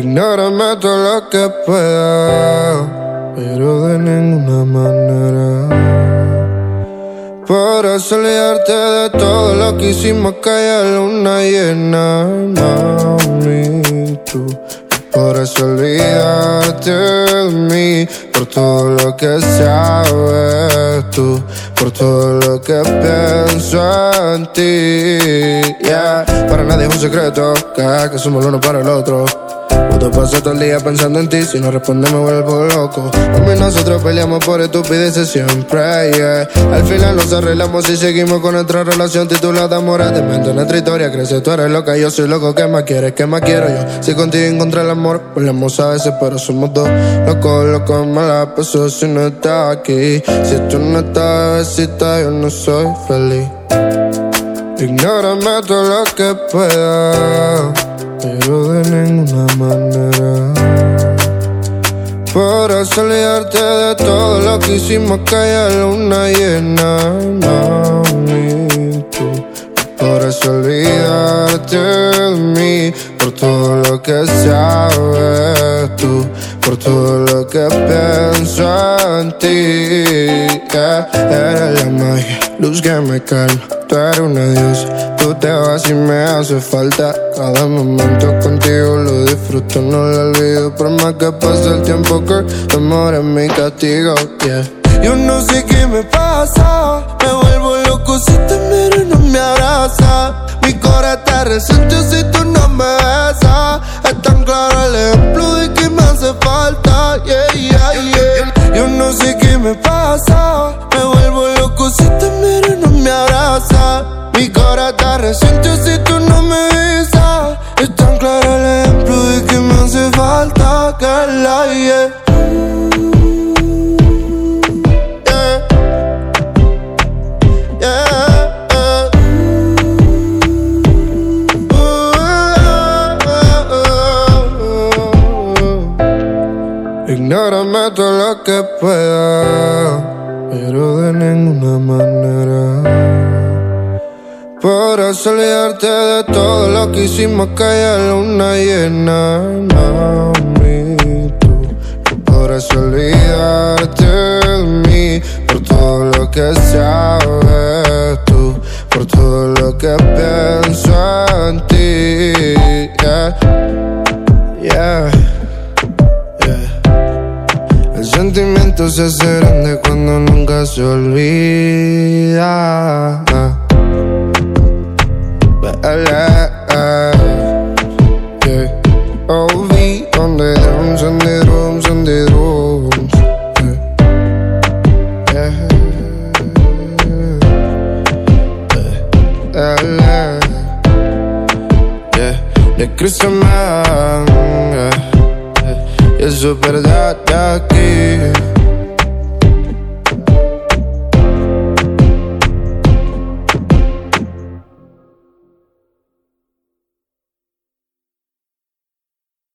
Ignórame todo lo que pueda, pero de ninguna manera podrás olvidarte de todo lo que hicimos aquella luna llena, mami. Tú podrás olvidarte de mí por todo lo que sabes tú, por todo lo que pienso en ti. Yeah. Para nadie es un secreto que somos el uno para el otro. Te paso todo el día pensando en ti. Si no respondes me vuelvo loco. A mí nosotros peleamos por estupideces siempre, yeah. Al final nos arreglamos y seguimos con nuestra relación titulada Amor de mente. Nuestra historia crece, tú eres loca, yo soy loco. ¿Qué más quieres? ¿Qué más quiero yo? Si contigo encontré el amor, peleamos a veces pero somos dos. Locos, me la paso si no estás aquí. Si tú no estás, besita, yo no soy feliz. Ignórame todo lo que pueda, pero de ninguna manera podrás olvidarte de todo lo que hicimos aquella luna llena, mami. Tú podrás olvidarte de mí por todo lo que sabes tú, por todo lo que pienso en ti. Yeah. Eres la magia, luz que me calma. Tú eres una diosa, tú te vas y me hace falta. Cada momento contigo lo disfruto, no lo olvido. Por más que pase el tiempo que tu amor es mi castigo, yeah. Yo no sé qué me pasa, me vuelvo loco si te miro y no me abrazas. Mi corazón te resiente si tú no me besas. Es tan claro el ejemplo de que me hace falta, yeah, yeah, yeah. Yo no sé qué me pasa, me vuelvo loco si te miro y no me abrazas. Mi corazón te resiente si tú no me besas. Es tan claro el ejemplo de que me hace falta, que la yeah. Ignórame todo lo que pueda, pero de ninguna manera podrás olvidarte de todo lo que hicimos aquella luna llena, mami. Tú podrás olvidarte de mí por todo lo que sabes tú, por todo lo que pienso en ti. Yeah, yeah. El sentimiento se hace grande cuando nunca se olvida. Yeah. OV on the drums, on the drums, on the drums. De Christmas, yeah. Y eso es verdad de aquí.